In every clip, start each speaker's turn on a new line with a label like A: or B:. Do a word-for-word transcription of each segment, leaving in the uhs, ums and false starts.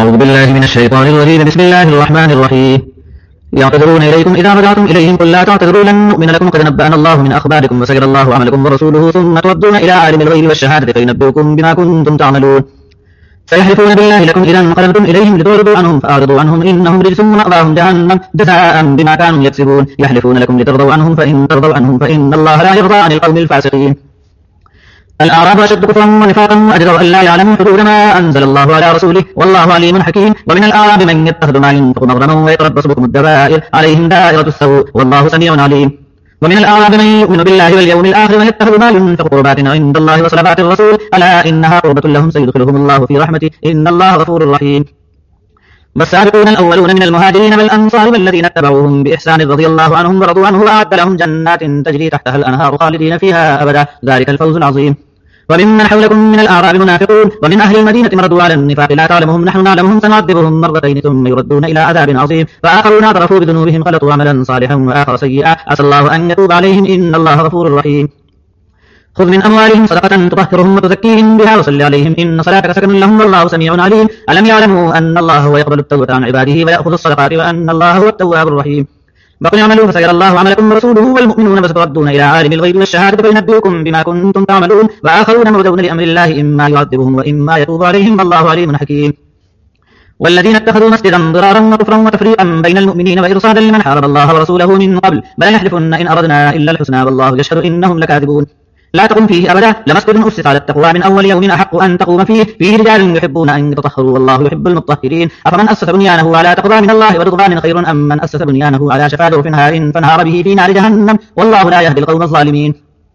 A: أعوذ بالله من الشيطان الرجيم. بسم الله الرحمن الرحيم. يعتذرون إليكم إذا رجعتم إليهم قل لا تعتذروا لن نؤمن لكم قد نبأنا الله من أخباركم وسير الله عملكم ورسوله ثم تردون إلى عالم الغيب والشهادة فينبئكم بما كنتم تعملون. سيحلفون بالله لكم إذا انقلبتم إليهم لتعرضوا عنهم فأعرضوا عنهم إنهم رجس ومأواهم جهنم جزاء بما كانوا يكسبون. يحلفون لكم لترضوا عنهم فإن ترضوا عنهم فإن الله لا يرضى عن القوم الفاسقين. الأعراب أشد كفرا ونفاقا وأجدر أن لا يعلموا حدود ما أنزل الله على رسوله والله عليم حكيم. ومن الأعراب من يتخذ ما ينفق مغرما ويتربص بكم الدوائر عليهم دائرة السوء والله سميع عليم. ومن الأعراب من يؤمن بالله واليوم الآخر ويتخذ ما ينفق قربات عند الله وصلوات الرسول ألا إنها قربة لهم سيدخلهم الله في رحمته إن الله غفور رحيم. والسابقون الأولون من المهاجرين والأنصار والذين اتبعوهم بإحسان رضي الله عنهم ورضوا عنه وأعد لهم جنات تجري تحتها الأنهار خالدين فيها أبدا ذلك الفوز العظيم. وممن حولكم من الأعراب منافقون ومن أهل المدينة مردوا على النفاق لا تعلمهم نحن نعلمهم سنعذبهم مرتين ثم يردون إلى عذاب عظيم. فآخرون اعترفوا بذنوبهم خلطوا عملا صالحا وآخر سيئا عسى الله أن يتوب عليهم إن الله غفور رحيم. خذ من أموالهم صدقة تطهرهم وتزكيهم بها وصل عليهم إن صلاتك سكن لهم والله سميع عليم. ألم يعلموا أن الله هو يقبل التوبة عن عباده ويأخذ الصدقات وأن الله هو التواب الرحيم. بقل اعملوا فسيرى الله عملكم ورسوله والمؤمنون وستردون إلى عالم الغيب والشهادة فينبئكم بما كنتم تعملون. وآخرون مرجون لأمر الله إما يعذبهم وإما يتوب عليهم والله عليم حكيم. والذين اتخذوا مسجدا ضرارا وكفرا وتفريقا بين المؤمنين وإرصادا لمن حارب الله ورسوله من قبل بل يحلفن إن أردنا إلا الحسنى والله يشهد إنهم لكاذبون. لا تقم فيه أبدا لمسجد أسس على التقوى من أول يوم أحق أن تقوم فيه فيه رجال يحبون أن يتطهروا والله يحب المطهرين. أفمن أسس بنيانه على تقوى من الله ورضوان خير أم من أسس بنيانه على شفا جرف هار فانهار به في نار جهنم والله لا يهدي القوم الظالمين.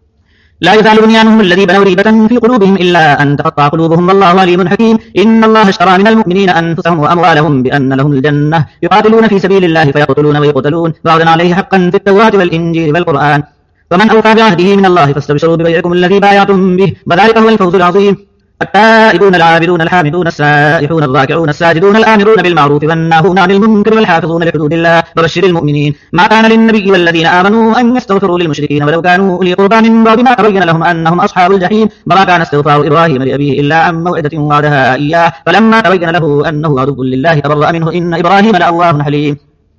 A: لا يزال بنيانهم الذي بنوا ريبة في قلوبهم إلا أن تقطع قلوبهم والله عليم حكيم. إن الله اشترى من المؤمنين أنفسهم وأموالهم بأن لهم الجنة يقاتلون في سبيل الله فيقتلون ويقتلون وعدا عليه حقا في التوراة والإنجيل والقرآن. ومن أوفى بعهده من الله فاستبشروا ببيعكم الذي بايعتم به وذلك هو الفوز العظيم. التائبون العابدون الحامدون السائحون الراكعون الساجدون الآمرون بالمعروف والناهون عن المنكر والحافظون لحدود الله وبشر المؤمنين. ما كان للنبي والذين آمنوا أن يستغفروا للمشركين ولو كانوا أولي قربى من بعد ما تبين لهم أنهم أصحاب الجحيم. وما كان استغفار إبراهيم لأبيه إلا عن موعدة وعدها إياه فلما تبين له أنه عدو لله تبرأ منه إن إبراهيم لأواه حليم.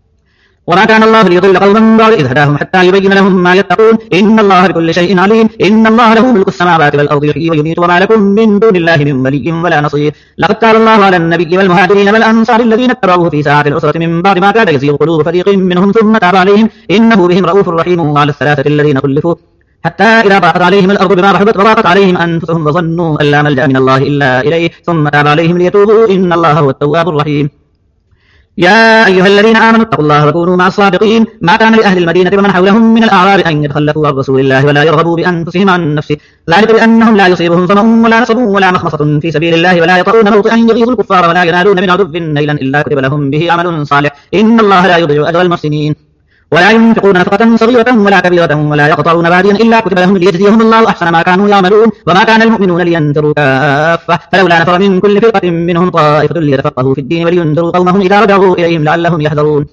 A: وما كان الله ليضل قوما بعد إذ هداهم حتى يبين لهم ما يتقون إن الله بكل شيء عليم. إن الله له ملك السماوات والأرض يحيي ويميت وما لكم من دون الله من ولي ولا نصير. لقد تاب الله على النبي والمهاجرين والأنصار الذين اتبعوه في ساعة العسرة من بعد ما كاد يزيغ قلوب فريق منهم ثم تاب عليهم إنه بهم رؤوف رحيم. وعلى الثلاثة الذين خلفوا حتى إذا ضاقت عليهم الأرض بما رحبت وضاقت عليهم أنفسهم وظنوا أن لا ملجأ من الله إلا إليه ثم تاب عليهم ليتوبوا إن الله هو التواب الرحيم. يا أيها الذين آمنوا اتقوا الله وكونوا مع الصادقين. ما كان لأهل المدينة ومن حولهم من الأعراب أن يتخلفوا عن رسول الله ولا يرغبوا بأنفسهم عن نفسه ذلك بأنهم لا يصيبهم ظمأ ولا نصب ولا مخمصة في سبيل الله ولا يطؤون موطئا يغيظ الكفار ولا ينالون من عدو نيلا إلا كتب لهم به عمل صالح إن الله لا يضيع أجر المحسنين. ولا ينفقون نفقة صغيرة ولا كبيرة ولا يقطعون واديا إلا كتب لهم ليجزيهم الله أحسن ما كانوا يعملون. وما كان المؤمنون لينفروا كافة فلولا نفر من كل فرقة منهم طائفة ليتفقهوا في الدين ولينذروا قومهم إذا رجعوا إليهم لعلهم يحذرون.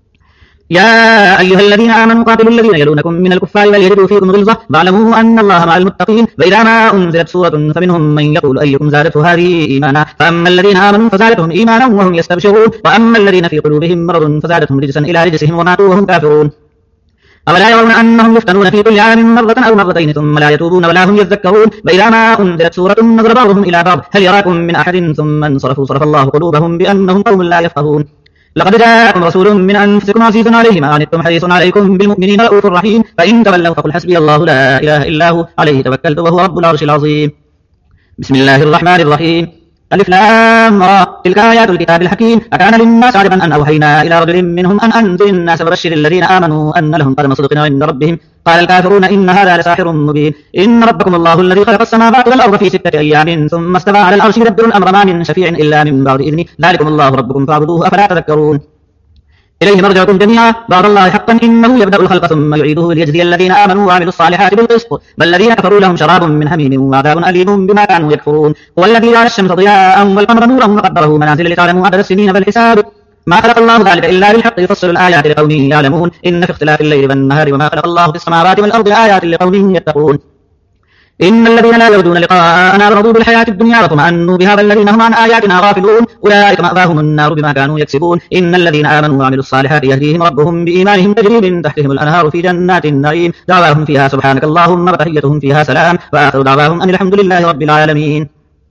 A: يا أيها الذين آمنوا قاتلوا الذين يلونكم من الكفار وليجدوا فيكم غلظة واعلموا أن الله مع المتقين. وإذا ما أنزلت سورة فمنهم من يقول أيكم زادته هذه إيمانا فأما الذين آمنوا فزادتهم إيمانا وهم يستبشرون وأما الذين في قلوبهم مرض فزادتهم رجسا إلى رجسهم وماتوا وهم كافرون. أولا يرون أنهم يفتنون في كل عام مرة أو مرتين ثم لا يتوبون ولا هم يذكرون. وإذا ما أنزلت سورة نظر بعضهم إلى بعض هل يراكم من أحد ثم انصرفوا صرف الله قلوبهم بأنهم قوم لا يفقهون. لقد جاءكم رسول من أنفسكم عزيز عليه ما عنتم حريص عليكم بالمؤمنين رؤوف رحيم. فإن تولوا فقل حسبي الله لا إله إلا هو عليه توكلت وهو رب العرش العظيم. بسم الله الرحمن الرحيم. ألف لام را تلك آيات الكتاب الحكيم. أكان للناس عجبا أن أوحينا إلى رجل منهم أن أنذر الناس وبشر الذين آمنوا أن لهم قدم صدق عند ربهم. قال الكافرون إن هذا لساحر مبين. إن ربكم الله الذي خلق السماوات والأرض في ستة أيام ثم استوى على العرش يدبر الأمر ما من شفيع إلا من بعد إذنه ذلكم الله ربكم فاعبدوه أفلا تذكرون. إليه مرجعكم جميعا بعد الله حقا إنه يبدأ الخلق ثم يعيده ليجزي الذين آمنوا وعملوا الصالحات بالقسط والذين كفروا لهم شراب من حميم وعذاب أليم بما كانوا يكفرون. هو الذي جعل الشمس ضياء والقمر نورا وقدره منازل لتعلموا عدد السنين والحساب ما خلق الله ذلك إلا بالحق يفصل الآيات لقوم يعلمون إن في اختلاف الليل والنهار وما خلق الله في السماوات والأرض آيات لقوم يتقون. إن الذين لا يرجون لقاءنا ورضوا بالحياة الدنيا وطمأنوا بها والذين هم عن آياتنا غافلون أولئك مأواهم النار بما كانوا يكسبون إن الذين آمنوا وعملوا الصالحات يهديهم ربهم بإيمانهم تجري من تحتهم الأنهار في جنات النعيم دعواهم فيها سبحانك اللهم وتحيتهم فيها سلام وآخر دعواهم أن الحمد لله رب العالمين.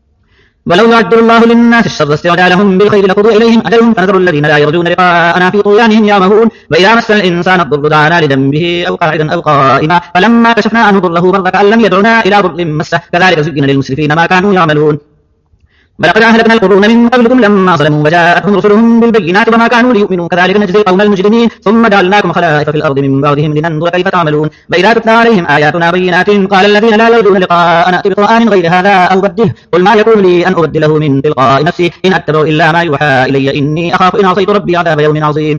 A: ولو يعجل الله للناس الشر استعجالهم بالخير لقضي إليهم أجلهم فنذر الذين لا يرجون لقاءنا في طغيانهم يعمهون وإذا مس الإنسان الضر دعانا لذنبه أو قاعدا أو قائما فلما كشفنا عنه ضره مر كأن لم يدعنا إلى ضر مسه كذلك زين للمسرفين ما كانوا يعملون. ولقد أهلكنا القرون من قبلكم لما ظلموا وجاءتهم رسلهم بالبينات وما كانوا ليؤمنوا كذلك نجزي القوم المجرمين ثم جعلناكم خلائف في الأرض من بعدهم لننظر كيف تعملون. وإذا تتلى عليهم آياتنا بينات قال الذين لا يرجون لقاءنا ائت بقرآن غير هذا أو بدله قل ما يكون لي أن أبدله من تلقاء نفسي إن أتبع إلا ما يوحى إلي إني أخاف إن عصيت ربي عذاب يوم عظيم.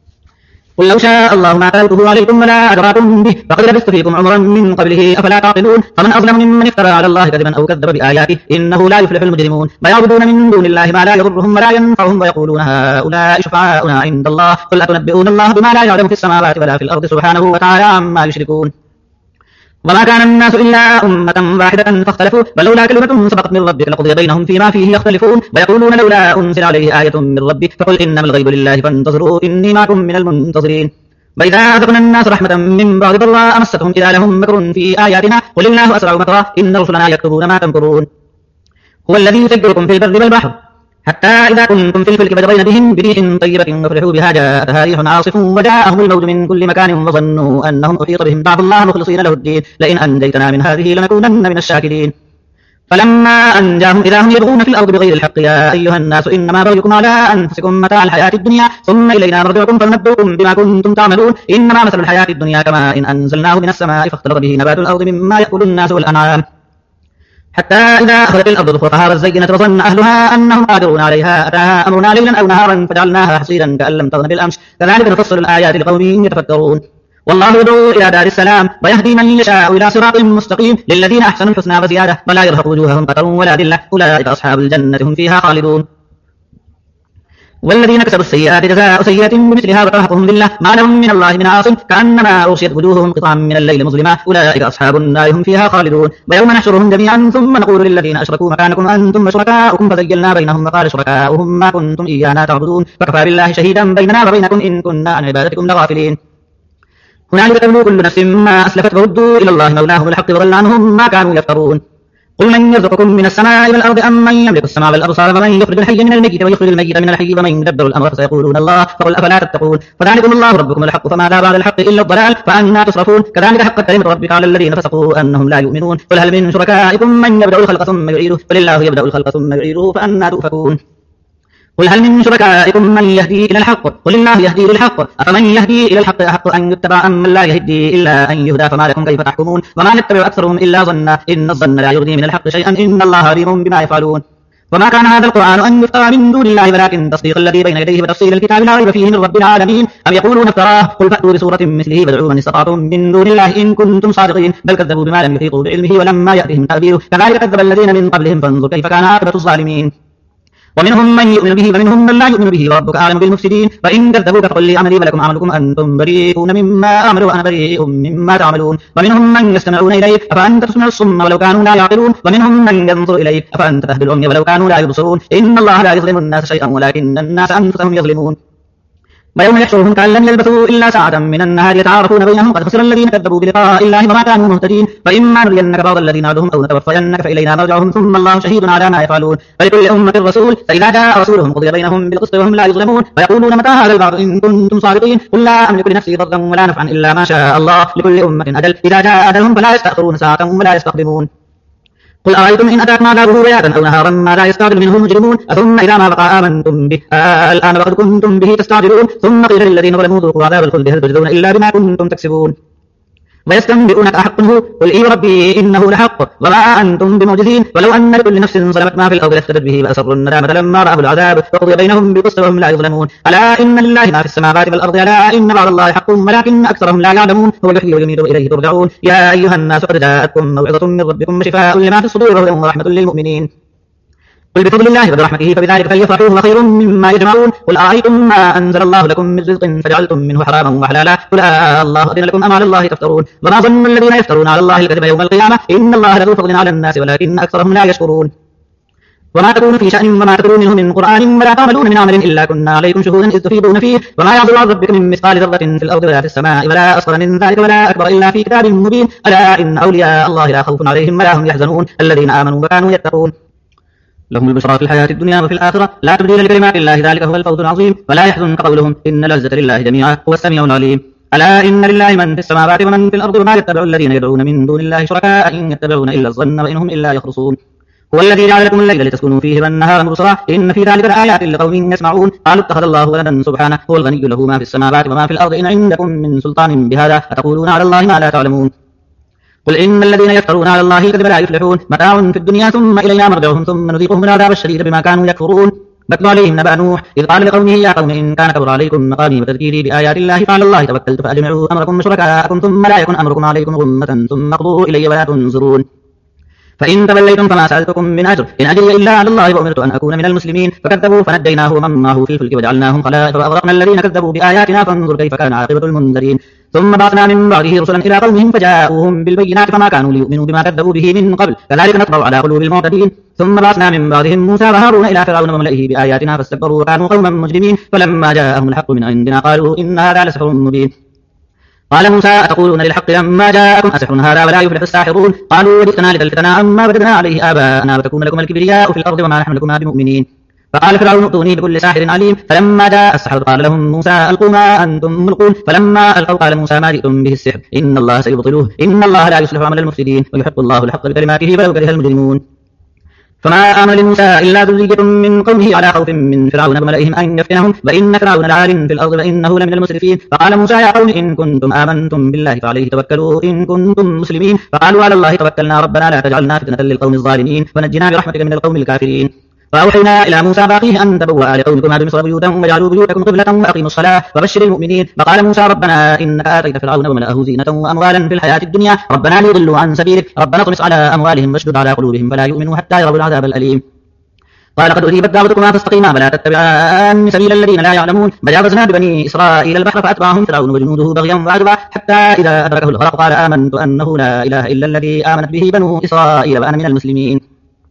A: قل لو شاء الله ما تلوته عليكم ولا أدراكم به فقد لبثت فيكم عمرا من قبله أفلا تعقلون. فمن أظلم ممن افترى على الله كذبا أو كذب بآياته إنه لا يفلح المجرمون. ويعبدون من دون الله ما لا يضرهم ولا ينفعهم ويقولون هؤلاء شفعاؤنا عند الله قل أتنبئون الله بما لا يعلم في السماوات ولا في الأرض سبحانه وتعالى عما يشركون. وما كان الناس إلا أمة واحدة فاختلفوا ولولا كلمة سبقت من ربك لقضي بينهم فيما فيه يختلفون ويقولون لولا أنزل عليه آية من ربه فقل إنما الغيب لله فانتظروا إني معكم من المنتظرين. وإذا أذقنا الناس رحمة من بعد ضراء مسهم إذا لهم مكر في آياتنا قل الله أسرع مكرا إن رسلنا يكتبون ما تمكرون. هو الذي يسيركم في البر والبحر حتى إذا كنتم في الفلك فجرين بهم بريح طيبة وفرحوا بها جاءتها ريح عاصف وجاءهم الموج من كل مكان وظنوا أنهم أحيط بهم دعوا الله مخلصين له الدين لئن أنجيتنا من هذه لنكونن من الشاكرين. فلما أنجاهم إذا هم يبغون في الأرض بغير الحق يا أيها الناس إنما بغيكم على أنفسكم متاع الحياة الدنيا ثم إلينا مرجعكم فننبئكم بما كنتم تعملون. إنما مثل الحياة الدنيا كما إن أنزلناه من السماء فاختلط به نبات الأرض مما يأكل الناس والأنعام حتى إذا أخذت الأرض زخرفها وزينت وظن أهلها أنهم قادرون عليها أتاها أمرنا ليلا أو نهارا فجعلناها حصيدا كأن لم تغن بالأمس كذلك نفصل الآيات لقوم يتفكرون. والله يدعو إلى دار السلام ويهدي من يشاء إلى صراط مستقيم للذين أحسنوا الحسنى وزيادة ولا يرهق وجوههم قتر ولا ذلة أولئك أصحاب الجنة هم فيها خالدون. والذين كسبوا السيئات جزاء سيئة بمثلها وترهقهم ذلة ما لهم من الله من عاصم كأنما أغشيت وجوههم قطعا من الليل مظلما أولئك أصحاب النار هم فيها خالدون. ويوم نحشرهم جميعا ثم نقول للذين أشركوا مكانكم أنتم وشركاؤكم فزيلنا بينهم وقال شركاؤهم ما كنتم إيانا تعبدون فكفى بالله شهيدا بيننا وبينكم إن كنا عن عبادتكم لغافلين. هنالك تبلو كل نفس ما أسلفت وردوا إلى الله مولاهم الحق وضل عنهم ما كانوا يفترون. قل من يرزقكم من السماء والأرض أم من يملك السماء والأبصار ومن يخرج الحي من الميت ويخرج الميت من الحي ومن يدبر الأمر فسيقولون الله فقل أفلا تتقون. فذلكم الله ربكم الحق فماذا بعد الحق إلا الضلال فأنى تصرفون. كذلك حقت كلمة ربك على الذين فسقوا أنهم لا يؤمنون. قل هل من شركائكم من يبدأ الخلق ثم يعيده قل الله يبدأ الخلق ثم يعيده فأنى تؤفكون. قل هل من شركائكم من يهدي إلى الحق قل الله يهدي للحق أفمن يهدي إلى الحق أحق أن يتبع أم من لا يهدي إلا أن يهدى فما لكم كيف تحكمون. وما يتبع أكثرهم إلا ظنا إن الظن لا يغني من الحق شيئا إن الله عليم بما يفعلون. وما كان هذا القرآن أن يفترى من دون الله ولكن تصديق الذي بين يديه وتفصيل الكتاب لا ريب فيه من رب العالمين. أم يقولون افتراه قل فأتوا بسورة مثله وادعوا من استطعتم من دون الله إن كنتم صادقين بل كذبوا بما لم يحيطوا بعلمه ولما يأتهم تأويله كذلك كذب الذين من قبلهم فانظر كيف كان عاقبة الظالمين. ومنهم من يؤمن به ومنهم من لا يؤمن به وربك أعلم بالمفسدين. فإن كذبوك فقل لي عملي ولكم عملكم أنتم بريئون مما أعمل وأنا بريء مما تعملون. ومنهم من يستمعون إليك أفأنت تسمع الصم ولو كانوا لا يعقلون ومنهم من ينظر إليك أفأنت تهدي العمي ولو كانوا لا يبصرون. إن الله لا يظلم الناس شيئا ولكن الناس أنفسهم يظلمون. ويوم يحشرهم كأن لم يلبثوا إلا ساعة من النهار يتعارفون بينهم قد خسر الذين كذبوا بلقاء الله وما كانوا مهتدين. فإما نرينك بعض الذين نعدهم أو نتوفينك فإلينا مرجعهم ثم الله شهيد على ما يفعلون. ولكل أمة رسول فإذا جاء رسولهم قضي بينهم بالقسط وهم لا يظلمون. ويقولون متى هذا البعث إن كنتم صادقين قل لا أملك لنفسي ضرا ولا نفعا إلا ما شاء الله لكل أمة أجل إذا جاء أجلهم فلا يستأخرون ساعة ولا يستقدمون. قل أرأيتم إن أتاكم عذابه بياتا أو نهارا ماذا يستعجل منه المجرمون أثم إذا ما بقى آمنتم به الآن وقد كنتم به تستعجلون ثم قيل للذين ظلموا ذوقوا عذاب الخلد هل تجزون إلا بما كنتم تكسبون. ويستنبئونك أحق هو قل إي ربي إنه لحق وما أنتم بمعجزين. ولو أن لكل نفس ظلمت ما في الأرض لافتدت به وأسروا الندامة لما رأوا العذاب وقضي بينهم بالقسط وهم لا يظلمون. ألا إن لله ما في السماوات والأرض ألا إن وعد الله حق ولكن أكثرهم لا يعلمون. هو يحيي ويميت وإليه ترجعون. يا أيها الناس قد جاءتكم موعظة من ربكم وشفاء لما في الصدور وهدى ورحمة للمؤمنين. قل بفضل الله وبرحمته فبذلك فليفرحوا هو خير مما يجمعون قل أرأيتم ما أنزل الله لكم من رزق فجعلتم منه حراما وحلالا قل آه الله أذن لكم أم على الله تفترون وما ظن الذين يفترون على الله الكذب يوم القيامة إن الله لذو فضل على الناس ولكن أكثرهم لا يشكرون وما تكون في شأن وما تتلون منه من قرآن ولا تعملون من عمل إلا كنا عليكم شهودا إذ تفيضون فيه وما يعزب عن ربك من مثقال ذرة في الأرض ولا في السماء ولا أصغر من ذلك ولا أكبر إلا في كتاب مبين ألا إن أولياء الله لا خوف عليهم ولا هم يحزنون الذين آمنوا وكانوا يتقون لهم البشرى في الحياة الدنيا وفي الآخرة لا تبديل لكلمات الله ذلك هو الفوز العظيم ولا يحزنك قولهم إن العزة لله جميعا هو السميع العليم ألا إن لله من في السماوات ومن في الأرض وما يتبع الذين يدعون من دون الله شركاء إن يتبعون إلا الظن وإنهم إلا يخرصون هو الذي جعل لكم الليل لتسكنوا فيه والنهار مبصرا إن في ذلك لآيات لقوم يسمعون قالوا اتخذ الله ولدا سبحانه هو الغني له ما في السماوات وما في الأرض إن عندكم من سلطان بهذا أتقولون على الله ما لا تعلمون قل إن الذين يفترون على الله الكذب لا يفلحون متاع في الدنيا ثم إلينا مرجعهم ثم نذيقهم العذاب الشديد بما كانوا يكفرون واتل عليهم نبأ نوح إذ قال لقومه يا قوم إن كان كبر عليكم مقامي وتذكيري بآيات الله فعلى الله توكلت فأجمعوا أمركم وشركاءكم ثم لا يكن أمركم عليكم غمة ثم اقضوا إلي ولا تنظرون فإن توليتم فما سألتكم من أجر إن أجري إلا على الله وأمرت أن أكون من المسلمين فكذبوا فنجيناه ومن معه في الفلك وجعلناهم خلائف وأغرقنا الذين كذبوا بآياتنا فانظر كيف كان عاقبة المنذرين ثم بعثنا من بعده رسلا إلى قومهم فجاءوهم بالبينات فما كانوا ليؤمنوا بما كذبوا به من قبل كذلك نطبع على قلوب المعتدين ثم بعثنا من بعدهم موسى وهارون إلى فرعون وملئه بآياتنا فاستكبروا وكانوا قوما مجرمين فلما جاءهم الحق من عندنا قالوا إن هذا لسحر مبين قال موسى أتقولون للحق لما جاءكم أسحر هذا ولا يفلح الساحرون قالوا وجئتنا لتلفتنا عما وجدنا عليه آباءنا وتكون لكم الكبرياء في الأرض وما نحن لكما بمؤمنين فقال فرعون ائتوني بكل ساحر عليم فلما جاء السحرة قال لهم موسى ألقوا ما أنتم ملقون فلما ألقوا قال موسى ما جئتم به السحر إن الله سيبطله إن الله لا يصلح عمل المفسدين ويحق الله الحق بكلماته ولو كره المجرمون فما آمن لموسى إلا ذرية من قومه على خوف من فرعون وملئهم أن يفتنهم وإن فرعون لعال في الأرض وإنه لمن المسرفين فقال موسى يا قوم إن كنتم آمنتم بالله فعليه توكلوا إن كنتم مسلمين فقالوا على الله توكلنا ربنا لا تجعلنا فتنة للقوم الظالمين ونجنا برحمتك من القوم الكافرين فأوحينا إلى موسى باقيه أن تبوأ لقومكما بمصر بيوتا وجعلوا بيوتكم قبلة وأقيموا الصلاة وبشر المؤمنين فقال موسى ربنا إنك آتيت فرعون وملأه زينة وأموالا في الحياة الدنيا ربنا ليضلوا عن سبيلك ربنا اطمس على أموالهم واشدد على قلوبهم فلا يؤمنوا حتى يروا العذاب الأليم قال قد أجيبت دعوتكما فاستقيما ولا تتبعان سبيل الذين لا يعلمون فجاوزنا ببني إسرائيل البحر فأتبعهم فرعون وجنوده بغيا وعدوا حتى إذا أدركه الغرق قال آمنت أنه لا إله إلا الذي آمنت به بنو إسرائيل وأنا من المسلمين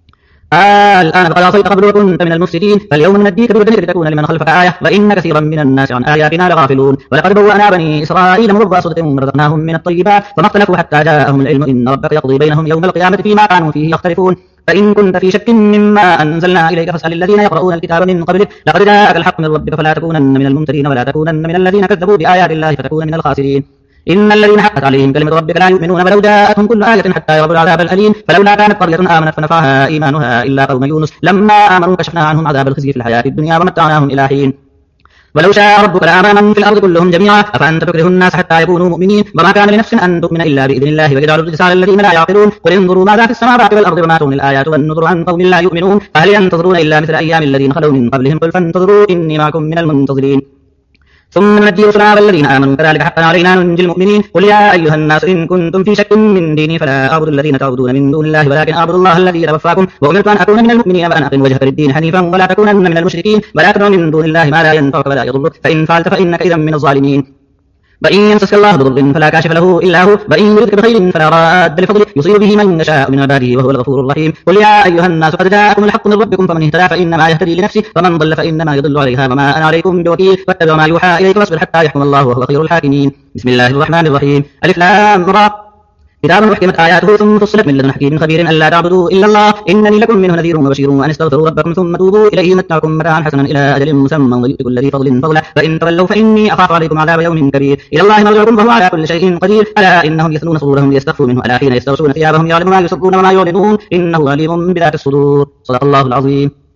A: آه الآن قد عصيت قبل وكنت من المفسدين فاليوم ننجيك ببدنك لتكون لمن خلفك آية وإن كثيرا من الناس عن آياتنا لغافلون ولقد بوأنا بني إسرائيل مبوأ صدق ورزقناهم من الطيبات فما اختلفوا حتى جاءهم العلم إن ربك يقضي بينهم يوم القيامة فيما كانوا فيه يختلفون فإن كنت في شك مما أنزلنا إليك فاسأل الذين يقرؤون الكتاب من قبلك لقد جاءك الحق من ربك فلا تكونن من الممترين ولا تكونن من الذين كذبوا بآيات الله فتكون من الخاسرين إن الذين حقت عليهم كلمة ربك لا يؤمنون ولو جاءتهم كل آية حتى يروا العذاب الأليم فلولا كانت قرية آمنت فنفعها إيمانها إلا قوم يونس لما آمنوا كشفنا عنهم عذاب الخزي في الحياة الدنيا ومتعناهم إلى حين ولو شاء ربك لآمن من في الأرض كلهم جميعا أفأنت تكره الناس حتى يكونوا مؤمنين وما كان لنفس أن تؤمن إلا بإذن الله ويجعل الرجس على الذين لا يعقلون قل انظروا ماذا في السماوات والأرض وما تغني الآيات والنذر عن قوم لا يؤمنون فهل ينتظرون إلا مثل أيام الذين خلوا من قبلهم قل فانتظروا إني معكم من المنتظرين ثم ننجي رسلنا والذين آمنوا كذلك حقا علينا ننجي المؤمنين قل يا أيها الناس إن كنتم في شك من ديني فلا أعبد الذين تعبدون من دون الله ولكن أعبد الله الذي يتوفاكم وأمرت أن أكون من المؤمنين وأن أقم وجهك للدين حنيفا ولا تكونن من المشركين ولا تدع من دون الله ما لا ينفعك ولا يضرك فإن فعلت فإنك إذا من الظالمين وإن يمسسك الله بضر فلا كاشف له إلا هو وإن يردك بخير فلا راد لفضله يصيب به من يشاء من عباده وهو الغفور الرحيم قل يا أيها الناس قد جاءكم الحق من ربكم فمن اهتدى فإنما يهتدي لنفسه ومن ضل فإنما يضل عليها وما أنا عليكم بوكيل واتبعوا ما يوحى إليك واصبر حتى يحكم الله وهو خير الحاكمين بسم الله الرحمن الرحيم ألف لام را كتاب محكمت آياته ثم فصلت من لدن حكيم خبير ألا تعبدوا إلا الله إنني لكم منه نذير وبشير وأن استغفروا ربكم ثم توبوا إليه متعكم متاعا حسنا إلى أجل مسمى ويؤتي كل ذي فضل فضله فإن تولوا فإني أخاف عليكم عذاب يوم كبير إلى الله مرجعكم فهو على كل شيء قدير ألا إنهم يثنون صدورهم ليستخفوا منه ألا حين يستغشون ثيابهم يعلم ما يسرون وما يعلنون إنه عليم بذات الصدور صدق الله العظيم.